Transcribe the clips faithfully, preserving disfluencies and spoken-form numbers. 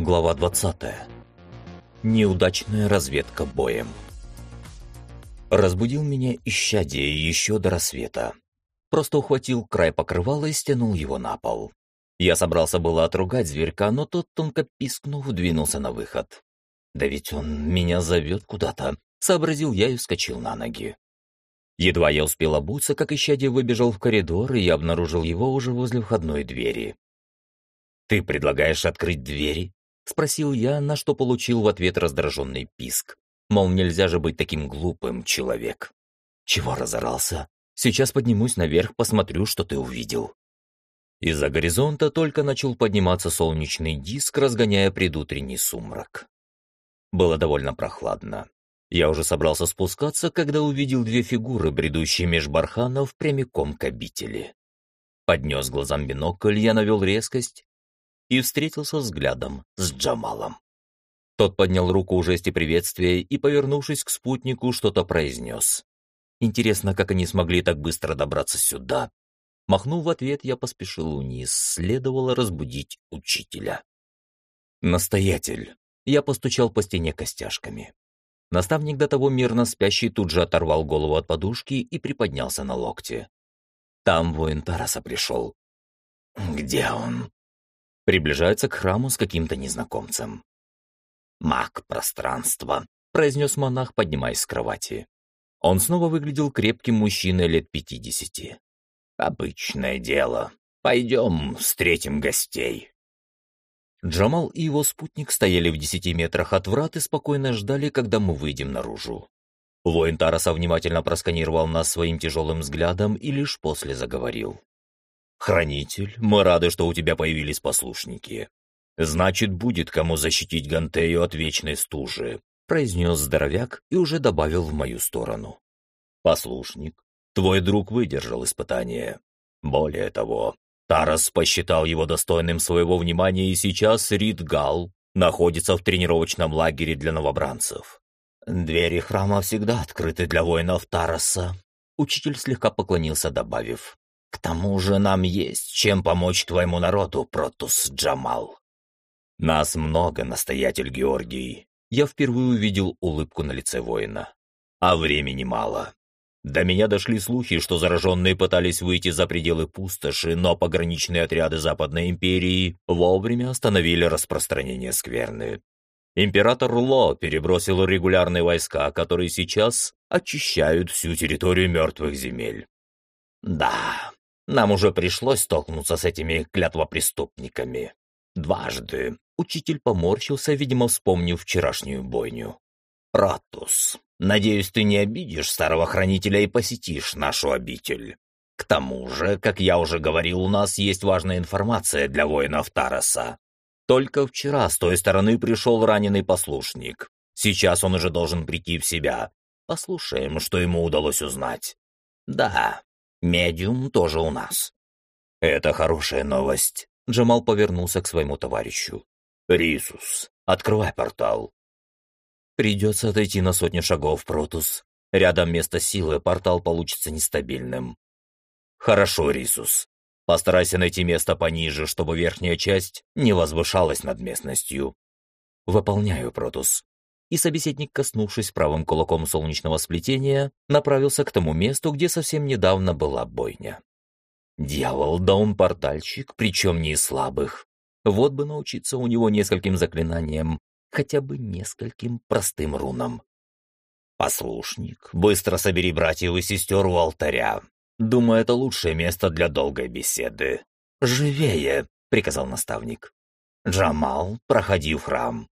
Глава двадцатая. Неудачная разведка боем. Разбудил меня исчадие еще до рассвета. Просто ухватил край покрывала и стянул его на пол. Я собрался было отругать зверька, но тот, тонко пискнув, двинулся на выход. «Да ведь он меня зовет куда-то», — сообразил я и вскочил на ноги. Едва я успел обуться, как исчадие выбежал в коридор, и я обнаружил его уже возле входной двери. «Ты предлагаешь открыть двери?» — спросил я, на что получил в ответ раздраженный писк. Мол, нельзя же быть таким глупым, человек. Чего разорался? Сейчас поднимусь наверх, посмотрю, что ты увидел. Из-за горизонта только начал подниматься солнечный диск, разгоняя предутренний сумрак. Было довольно прохладно. Я уже собрался спускаться, когда увидел две фигуры, бредущие меж барханов прямиком к обители. Поднес глазам бинокль, я навел резкость и встретился взглядом с Джамалом. Тот поднял руку в жесте приветствия и, повернувшись к спутнику, что-то произнес. Интересно, как они смогли так быстро добраться сюда? Махнув в ответ, я поспешил вниз, следовало разбудить учителя. «Настоятель!» Я постучал по стене костяшками. Наставник, до того мирно спящий, тут же оторвал голову от подушки и приподнялся на локте. «Там воин Тараса пришел». «Где он?» Приближается к храму с каким-то незнакомцем. «Маг пространства», — произнес монах, поднимаясь с кровати. Он снова выглядел крепким мужчиной лет пятидесяти. «Обычное дело. Пойдем встретим гостей». Джамал и его спутник стояли в десяти метрах от врат и спокойно ждали, когда мы выйдем наружу. Воин Тараса внимательно просканировал нас своим тяжелым взглядом и лишь после заговорил. «Хранитель, мы рады, что у тебя появились послушники. Значит, будет кому защитить Гантею от вечной стужи», произнес здоровяк и уже добавил в мою сторону. «Послушник, твой друг выдержал испытание. Более того, Тарас посчитал его достойным своего внимания, и сейчас Рид Гал находится в тренировочном лагере для новобранцев. Двери храма всегда открыты для воинов Тараса», учитель слегка поклонился, добавив. «К тому же нам есть чем помочь твоему народу, Протус Джамал». «Нас много, настоятель Георгий». Я впервые увидел улыбку на лице воина. «А времени мало. До меня дошли слухи, что зараженные пытались выйти за пределы пустоши, но пограничные отряды Западной империи вовремя остановили распространение скверны. Император Ло перебросил регулярные войска, которые сейчас очищают всю территорию мертвых земель. Да, нам уже пришлось столкнуться с этими клятвопреступниками. Дважды». Учитель поморщился, видимо, вспомнив вчерашнюю бойню. «Ратус, надеюсь, ты не обидишь старого хранителя и посетишь нашу обитель. К тому же, как я уже говорил, у нас есть важная информация для воинов Тараса. Только вчера с той стороны пришел раненый послушник. Сейчас он уже должен прийти в себя. Послушаем, что ему удалось узнать. Да, медиум тоже у нас». «Это хорошая новость». Джамал повернулся к своему товарищу. «Рисус, открывай портал». «Придется отойти на сотню шагов, Протус. Рядом место силы, портал получится нестабильным». «Хорошо, Рисус. Постарайся найти место пониже, чтобы верхняя часть не возвышалась над местностью». «Выполняю, Протус». И собеседник, коснувшись правым кулаком солнечного сплетения, направился к тому месту, где совсем недавно была бойня. «Дьявол, да он портальщик, причем не из слабых. Вот бы научиться у него нескольким заклинаниям, хотя бы нескольким простым рунам». «Послушник, быстро собери братьев и сестер у алтаря. Думаю, это лучшее место для долгой беседы». «Живее!» — приказал наставник. «Джамал, проходи в храм».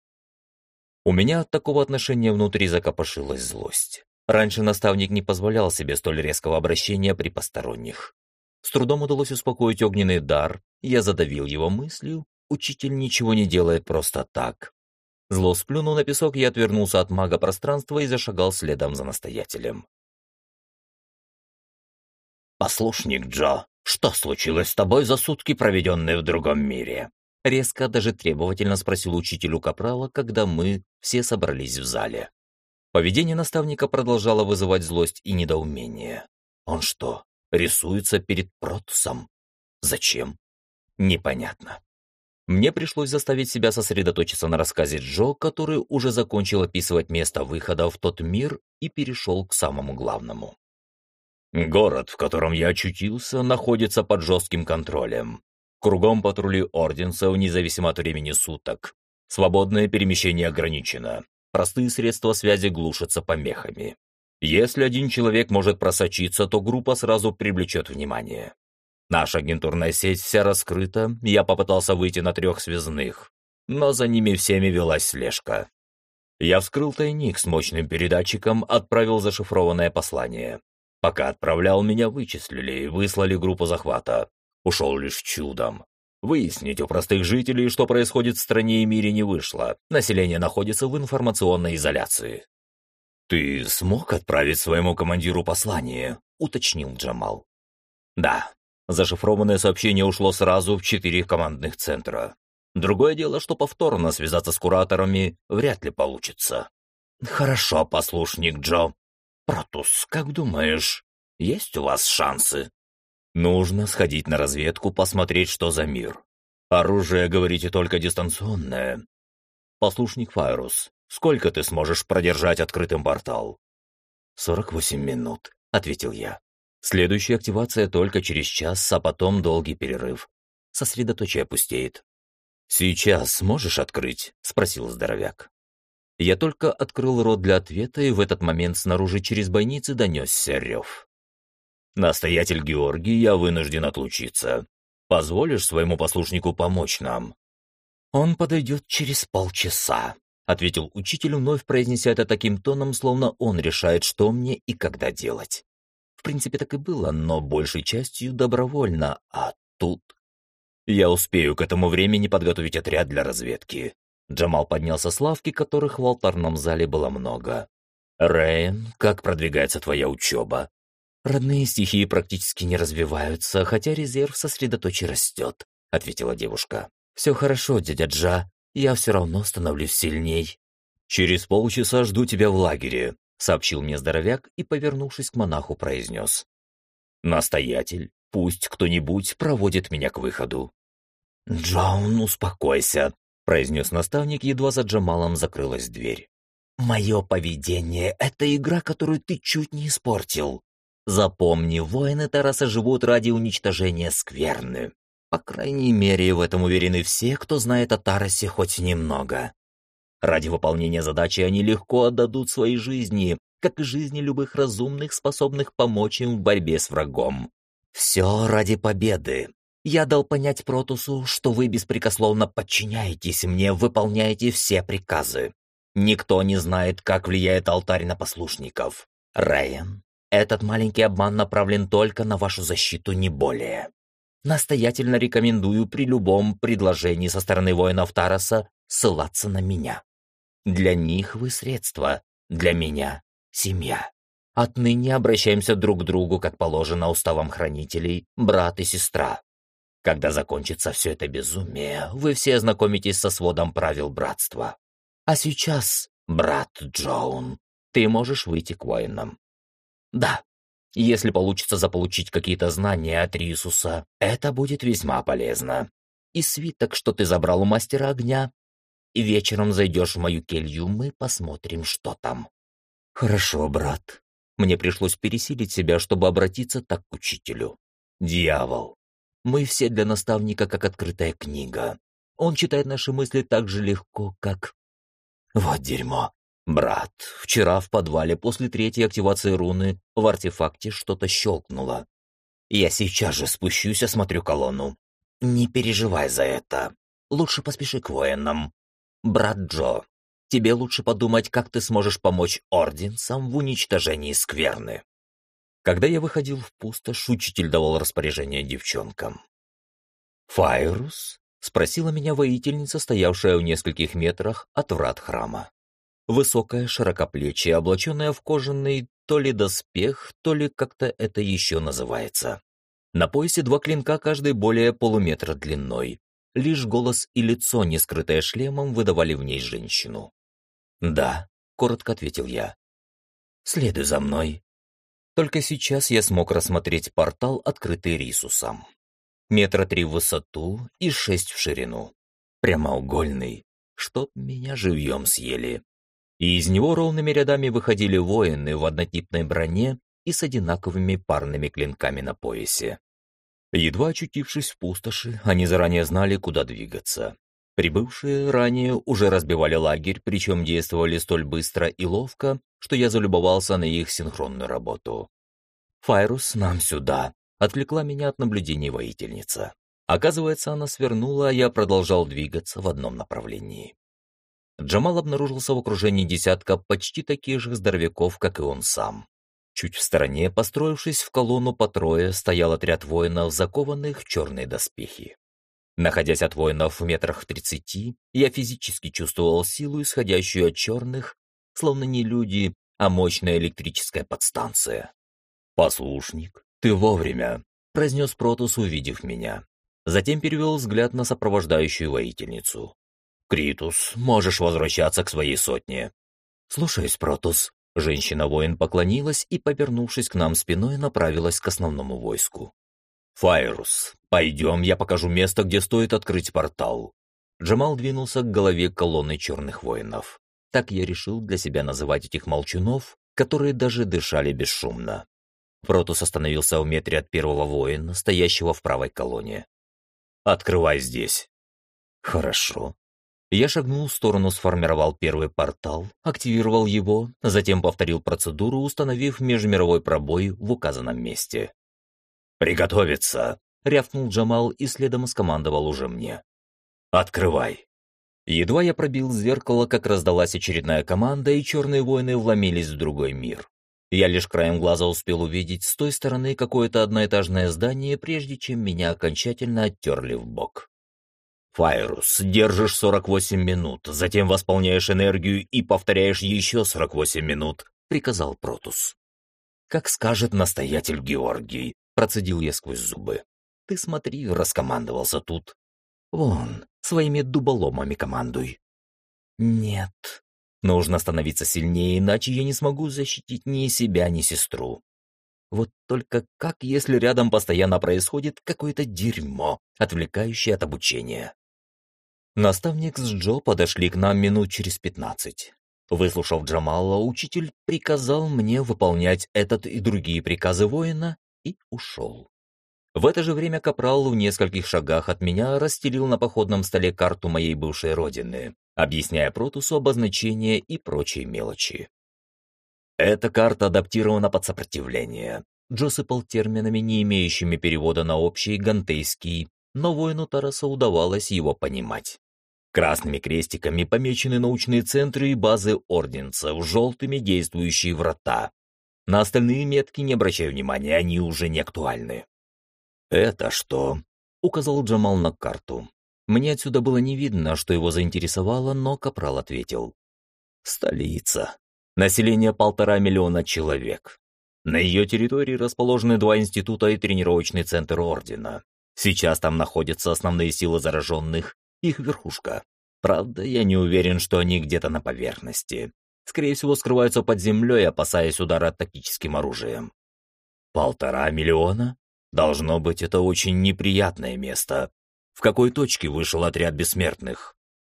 У меня от такого отношения внутри закопошилась злость. Раньше наставник не позволял себе столь резкого обращения при посторонних. С трудом удалось успокоить огненный дар, я задавил его мыслью. Учитель ничего не делает просто так. Зло сплюнув на песок, я отвернулся от мага пространства и зашагал следом за настоятелем. «Послушник Джо, что случилось с тобой за сутки, проведенные в другом мире?» Резко, даже требовательно спросил учитель у капрала, когда мы все собрались в зале. Поведение наставника продолжало вызывать злость и недоумение. Он что, рисуется перед Протусом? Зачем? Непонятно. Мне пришлось заставить себя сосредоточиться на рассказе Джо, который уже закончил описывать место выхода в тот мир и перешел к самому главному. Город, в котором я очутился, находится под жестким контролем. Кругом патрули орденцев, независимо от времени суток. Свободное перемещение ограничено. Простые средства связи глушатся помехами. Если один человек может просочиться, то группа сразу привлечет внимание. Наша агентурная сеть вся раскрыта, я попытался выйти на трех связных, но за ними всеми велась слежка. Я вскрыл тайник с мощным передатчиком, отправил зашифрованное послание. Пока отправлял, меня вычислили и выслали группу захвата. Ушел лишь чудом. Выяснить у простых жителей, что происходит в стране и мире, не вышло. Население находится в информационной изоляции. «Ты смог отправить своему командиру послание?» — уточнил Джамал. «Да». Зашифрованное сообщение ушло сразу в четыре командных центра. Другое дело, что повторно связаться с кураторами вряд ли получится. «Хорошо, послушник Джо. Протус, как думаешь, есть у вас шансы?» «Нужно сходить на разведку, посмотреть, что за мир. Оружие, говорите, только дистанционное. Послушник Файрус, сколько ты сможешь продержать открытым портал?» «Сорок восемь минут», — ответил я. «Следующая активация только через час, а потом долгий перерыв. Сосредоточие пустеет». «Сейчас сможешь открыть?» — спросил здоровяк. Я только открыл рот для ответа, и в этот момент снаружи через бойницы донесся рев. «Настоятель Георгий, я вынужден отлучиться. Позволишь своему послушнику помочь нам?» «Он подойдет через полчаса», — ответил учитель, вновь произнеся это таким тоном, словно он решает, что мне и когда делать. В принципе, так и было, но большей частью добровольно, а тут... «Я успею к этому времени подготовить отряд для разведки». Джамал поднялся с лавки, которых в алтарном зале было много. «Рейн, как продвигается твоя учеба?» «Родные стихии практически не развиваются, хотя резерв сосредоточий растет», — ответила девушка. «Все хорошо, дядя Джа, я все равно становлюсь сильней». «Через полчаса жду тебя в лагере», — сообщил мне здоровяк и, повернувшись к монаху, произнес. «Настоятель, пусть кто-нибудь проводит меня к выходу». «Джон, успокойся», — произнес наставник, едва за Джамалом закрылась дверь. «Мое поведение — это игра, которую ты чуть не испортил. Запомни, воины Тараса живут ради уничтожения скверны. По крайней мере, в этом уверены все, кто знает о Тарасе хоть немного. Ради выполнения задачи они легко отдадут свои жизни, как и жизни любых разумных, способных помочь им в борьбе с врагом. Все ради победы. Я дал понять Протусу, что вы беспрекословно подчиняетесь мне, выполняете все приказы. Никто не знает, как влияет алтарь на послушников. Райан, этот маленький обман направлен только на вашу защиту, не более. Настоятельно рекомендую при любом предложении со стороны воинов Тараса ссылаться на меня. Для них вы средство, для меня — семья. Отныне обращаемся друг к другу, как положено уставам хранителей, брат и сестра. Когда закончится все это безумие, вы все ознакомитесь со сводом правил братства. А сейчас, брат Джоун, ты можешь выйти к воинам. Да, если получится заполучить какие-то знания от Рисуса, это будет весьма полезно. И свиток, что ты забрал у мастера огня, и вечером зайдешь в мою келью, мы посмотрим, что там». «Хорошо, брат». Мне пришлось пересилить себя, чтобы обратиться так к учителю. «Дьявол. Мы все для наставника как открытая книга. Он читает наши мысли так же легко, как...» «Вот дерьмо. Брат, вчера в подвале после третьей активации руны в артефакте что-то щелкнуло. Я сейчас же спущусь, осмотрю колонну. Не переживай за это. Лучше поспеши к воинам. Брат Джо, тебе лучше подумать, как ты сможешь помочь орденцам в уничтожении скверны». Когда я выходил в пустошь, учитель давал распоряжение девчонкам. «Файрус?» — спросила меня воительница, стоявшая в нескольких метрах от врат храма. Высокая, широкоплечья, облаченная в кожаный то ли доспех, то ли как-то это еще называется. На поясе два клинка, каждый более полуметра длиной. Лишь голос и лицо, не скрытое шлемом, выдавали в ней женщину. «Да», — коротко ответил я. «Следуй за мной». Только сейчас я смог рассмотреть портал, открытый Рисусом. Метра три в высоту и шесть в ширину. прямоугольный, чтоб меня живьем съели. И из него ровными рядами выходили воины в однотипной броне и с одинаковыми парными клинками на поясе. Едва очутившись в пустоши, они заранее знали, куда двигаться. Прибывшие ранее уже разбивали лагерь, причем действовали столь быстро и ловко, что я залюбовался на их синхронную работу. «Файрус, нам сюда!» — отвлекла меня от наблюдений воительница. Оказывается, она свернула, а я продолжал двигаться в одном направлении. Джамал обнаружился в окружении десятка почти таких же здоровяков, как и он сам. Чуть в стороне, построившись в колонну по трое, стоял отряд воинов, закованных в черные доспехи. Находясь от воинов в метрах тридцати, я физически чувствовал силу, исходящую от черных, словно не люди, а мощная электрическая подстанция. «Послушник, ты вовремя», — произнес Протус, увидев меня. Затем перевел взгляд на сопровождающую воительницу. «Критус, можешь возвращаться к своей сотне». «Слушаюсь, Протус». Женщина-воин поклонилась и, повернувшись к нам спиной, направилась к основному войску. «Файрус, пойдем, я покажу место, где стоит открыть портал». Джамал двинулся к голове колонны черных воинов. Так я решил для себя называть этих молчунов, которые даже дышали бесшумно. Протус остановился в метре от первого воина, стоящего в правой колонне. «Открывай здесь». «Хорошо». Я шагнул в сторону, сформировал первый портал, активировал его, затем повторил процедуру, установив межмировой пробой в указанном месте. «Приготовиться!» — рявкнул Джамал и следом скомандовал уже мне. «Открывай!» Едва я пробил зеркало, как раздалась очередная команда, и черные воины вломились в другой мир. Я лишь краем глаза успел увидеть с той стороны какое-то одноэтажное здание, прежде чем меня окончательно оттерли в бок. «Файрус, держишь сорок восемь минут, затем восполняешь энергию и повторяешь еще сорок восемь минут», — приказал Протус. «Как скажет настоятель Георгий», — процедил я сквозь зубы. «Ты смотри», — раскомандовался тут. «Вон, своими дуболомами командуй». «Нет, нужно становиться сильнее, иначе я не смогу защитить ни себя, ни сестру. Вот только как, если рядом постоянно происходит какое-то дерьмо, отвлекающее от обучения?» Наставник с Джо подошли к нам минут через пятнадцать. Выслушав Джамала, учитель приказал мне выполнять этот и другие приказы воина и ушел. В это же время капрал в нескольких шагах от меня расстелил на походном столе карту моей бывшей родины, объясняя Протусу обозначения и прочие мелочи. «Эта карта адаптирована под сопротивление», — Джо сыпал терминами, не имеющими перевода на общий гантейский, но воину Тараса удавалось его понимать. Красными крестиками помечены научные центры и базы орденцев, желтыми действующие врата. На остальные метки не обращай внимания, они уже не актуальны. «Это что?» — указал Джамал на карту. Мне отсюда было не видно, что его заинтересовало, но капрал ответил. «Столица. Население полтора миллиона человек. На ее территории расположены два института и тренировочный центр ордена. Сейчас там находятся основные силы зараженных, их верхушка. Правда, я не уверен, что они где-то на поверхности. Скорее всего, скрываются под землей, опасаясь удара тактическим оружием. Полтора миллиона? Должно быть, это очень неприятное место. В какой точке вышел отряд бессмертных?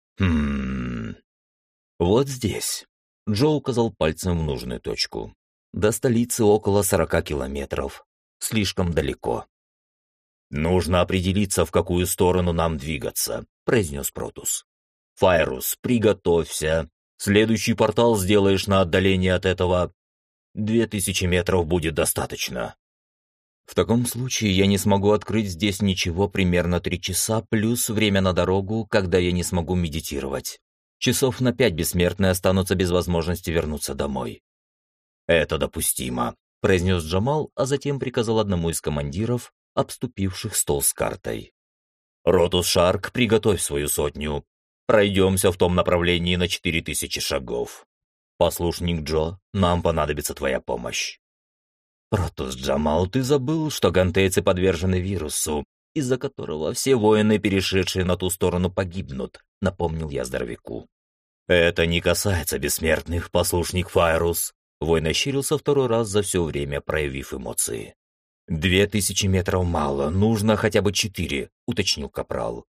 Хм... Вот здесь. Джо указал пальцем в нужную точку. До столицы около сорока километров. Слишком далеко. «Нужно определиться, в какую сторону нам двигаться», — произнес Протус. «Файрус, приготовься. Следующий портал сделаешь на отдалении от этого. Две тысячи метров будет достаточно». «В таком случае я не смогу открыть здесь ничего примерно три часа, плюс время на дорогу, когда я не смогу медитировать. Часов на пять бессмертные останутся без возможности вернуться домой». «Это допустимо», — произнес Джамал, а затем приказал одному из командиров, обступивших стол с картой. «Ротус Шарк, приготовь свою сотню. Пройдемся в том направлении на четыре тысячи шагов. Послушник Джо, нам понадобится твоя помощь». «Ротус Джамал, ты забыл, что гантейцы подвержены вирусу, из-за которого все воины, перешедшие на ту сторону, погибнут», — напомнил я здоровяку. «Это не касается бессмертных, послушник Файрус». Воин ощерился второй раз за все время, проявив эмоции. «Две тысячи метров мало, нужно хотя бы четыре», — уточнил капрал.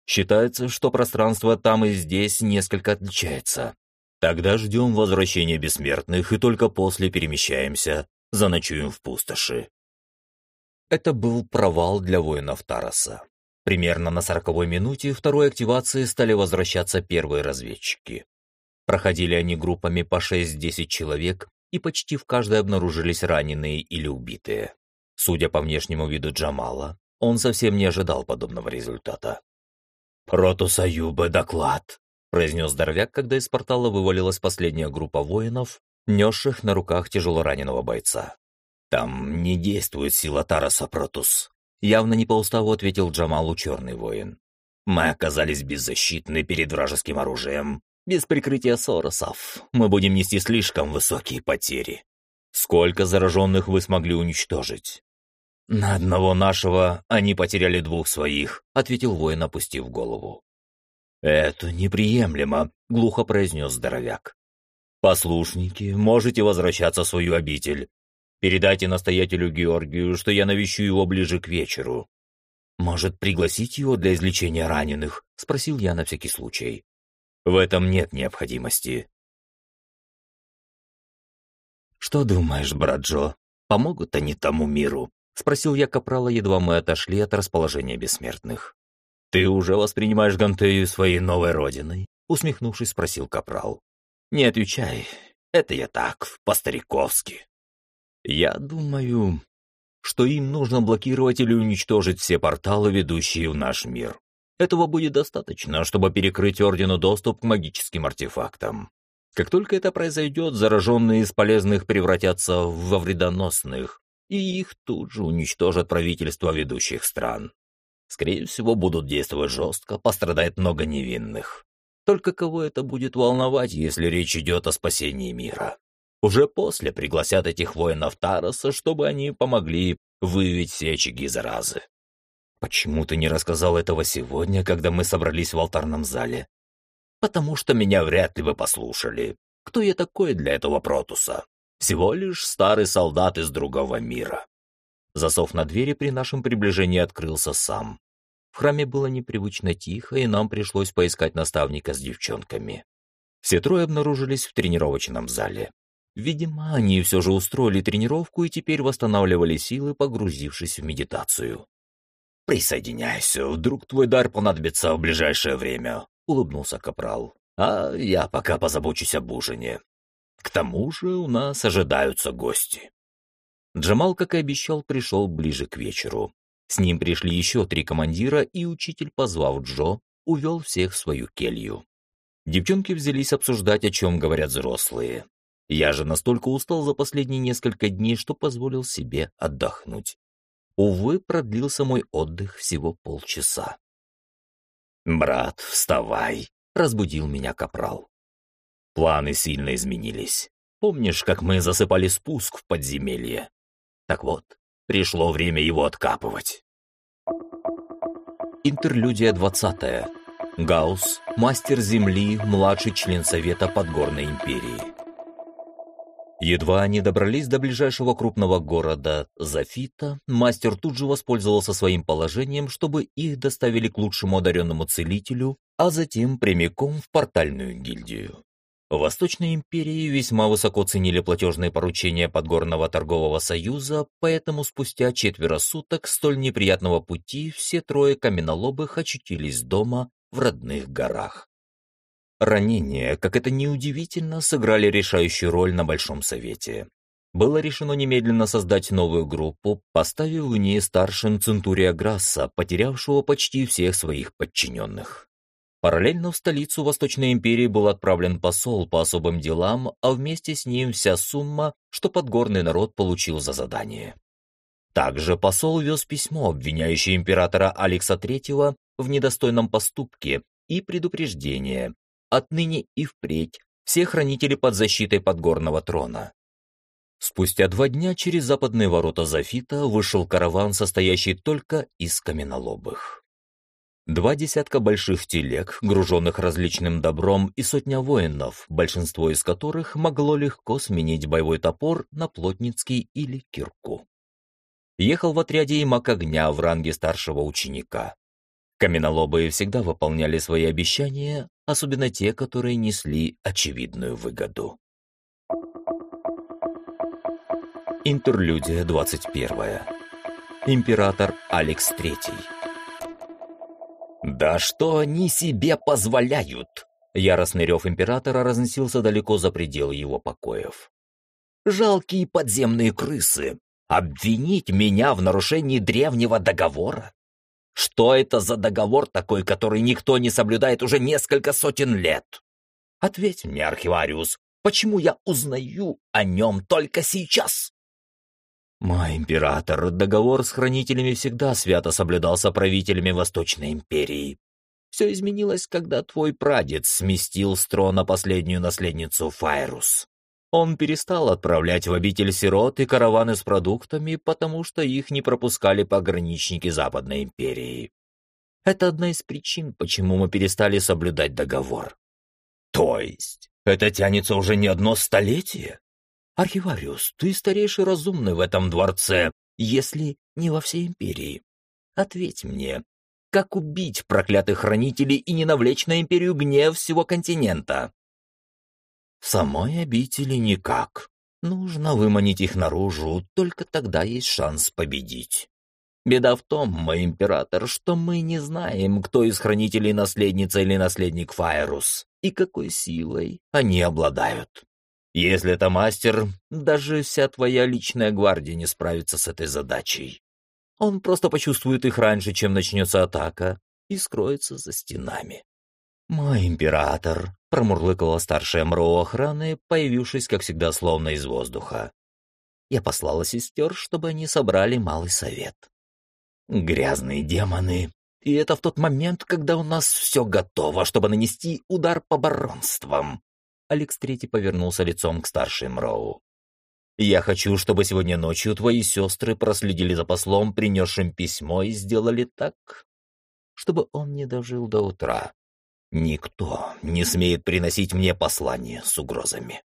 Считается, что пространство там и здесь несколько отличается. Тогда ждем возвращения бессмертных и только после перемещаемся, заночуем в пустоши. Это был провал для воинов Тараса. Примерно на сороковой минуте второй активации стали возвращаться первые разведчики. Проходили они группами по шесть-десять человек, и почти в каждой обнаружились раненые или убитые. Судя по внешнему виду Джамала, он совсем не ожидал подобного результата. «Протус Аюба, доклад!» — произнес здоровяк, когда из портала вывалилась последняя группа воинов, несших на руках тяжелораненого бойца. «Там не действует сила Тараса, Протус», — явно не по уставу ответил Джамалу черный воин. «Мы оказались беззащитны перед вражеским оружием. Без прикрытия соросов мы будем нести слишком высокие потери. Сколько зараженных вы смогли уничтожить?» «На одного нашего они потеряли двух своих», — ответил воин, опустив голову. «Это неприемлемо», — глухо произнес здоровяк. «Послушники, можете возвращаться в свою обитель. Передайте настоятелю Георгию, что я навещу его ближе к вечеру». «Может, пригласить его для излечения раненых?» — спросил я на всякий случай. «В этом нет необходимости». «Что думаешь, брат Джо, помогут они тому миру?» — спросил я капрала, едва мы отошли от расположения бессмертных. «Ты уже воспринимаешь Гантею своей новой родиной?» — усмехнувшись, спросил капрал. «Не отвечай, это я так, по-стариковски. Я думаю, что им нужно блокировать или уничтожить все порталы, ведущие в наш мир. Этого будет достаточно, чтобы перекрыть Ордену доступ к магическим артефактам. Как только это произойдет, зараженные из полезных превратятся во вредоносных, и их тут же уничтожат правительства ведущих стран. Скорее всего, будут действовать жестко, пострадает много невинных. Только кого это будет волновать, если речь идет о спасении мира? Уже после пригласят этих воинов Тараса, чтобы они помогли выявить все очаги заразы. Почему ты не рассказал этого сегодня, когда мы собрались в алтарном зале? Потому что меня вряд ли вы послушали. Кто я такой для этого Протуса? Всего лишь старый солдат из другого мира. Засов на двери при нашем приближении открылся сам. В храме было непривычно тихо, и нам пришлось поискать наставника с девчонками. Все трое обнаружились в тренировочном зале. Видимо, они все же устроили тренировку и теперь восстанавливали силы, погрузившись в медитацию. «Присоединяйся, вдруг твой дар понадобится в ближайшее время», — улыбнулся капрал. «А я пока позабочусь об ужине. К тому же у нас ожидаются гости». Джамал, как и обещал, пришел ближе к вечеру. С ним пришли еще три командира, и учитель, позвав Джо, увел всех в свою келью. Девчонки взялись обсуждать, о чем говорят взрослые. Я же настолько устал за последние несколько дней, что позволил себе отдохнуть. Увы, продлился мой отдых всего полчаса. «Брат, вставай!» — разбудил меня капрал. «Планы сильно изменились. Помнишь, как мы засыпали спуск в подземелье? Так вот, пришло время его откапывать». Интерлюдия двадцатая. Гаус, мастер Земли, младший член Совета Подгорной Империи. Едва они добрались до ближайшего крупного города Зафита, мастер тут же воспользовался своим положением, чтобы их доставили к лучшему одаренному целителю, а затем прямиком в портальную гильдию. В Восточной империи весьма высоко ценили платежные поручения Подгорного торгового союза, поэтому спустя четверо суток столь неприятного пути все трое каменолобых очутились дома в родных горах. Ранения, как это ни удивительно, сыграли решающую роль на Большом Совете. Было решено немедленно создать новую группу, поставив в ней старшим Центурия Грасса, потерявшего почти всех своих подчиненных. Параллельно в столицу Восточной империи был отправлен посол по особым делам, а вместе с ним вся сумма, что подгорный народ получил за задание. Также посол вез письмо, обвиняющее императора Алекса третьего в недостойном поступке, и предупреждение: отныне и впредь все хранители под защитой подгорного трона. Спустя два дня через западные ворота Зафита вышел караван, состоящий только из каменолобых. Два десятка больших телег, груженных различным добром, и сотня воинов, большинство из которых могло легко сменить боевой топор на плотницкий или кирку. Ехал в отряде и маг огня в ранге старшего ученика. Каменолобые всегда выполняли свои обещания, особенно те, которые несли очевидную выгоду. Интерлюдия двадцать первая. Император Алекс Третий. «Да что они себе позволяют?» Яростный рев императора разносился далеко за пределы его покоев. «Жалкие подземные крысы! Обвинить меня в нарушении древнего договора? Что это за договор такой, который никто не соблюдает уже несколько сотен лет? Ответь мне, архивариус, почему я узнаю о нем только сейчас?» «Мой император, договор с хранителями всегда свято соблюдался правителями Восточной империи. Все изменилось, когда твой прадед сместил с трона последнюю наследницу Файрус. Он перестал отправлять в обитель сирот и караваны с продуктами, потому что их не пропускали пограничники Западной империи. Это одна из причин, почему мы перестали соблюдать договор». «То есть это тянется уже не одно столетие? Архивариус, ты старейший разумный в этом дворце, если не во всей империи. Ответь мне, как убить проклятых хранителей и не навлечь на империю гнев всего континента?» «В самой обители никак. Нужно выманить их наружу, только тогда есть шанс победить. Беда в том, мой император, что мы не знаем, кто из хранителей наследница или наследник Файрус, и какой силой они обладают. Если это мастер, даже вся твоя личная гвардия не справится с этой задачей. Он просто почувствует их раньше, чем начнется атака, и скроется за стенами». «Мой император», — промурлыкала старшая Мроу охраны, появившись, как всегда, словно из воздуха. Я послала сестер, чтобы они собрали малый совет. «Грязные демоны. И это в тот момент, когда у нас все готово, чтобы нанести удар по баронствам». Алекс Третий повернулся лицом к старшей Мроу. «Я хочу, чтобы сегодня ночью твои сестры проследили за послом, принесшим письмо, и сделали так, чтобы он не дожил до утра. Никто не смеет приносить мне послание с угрозами».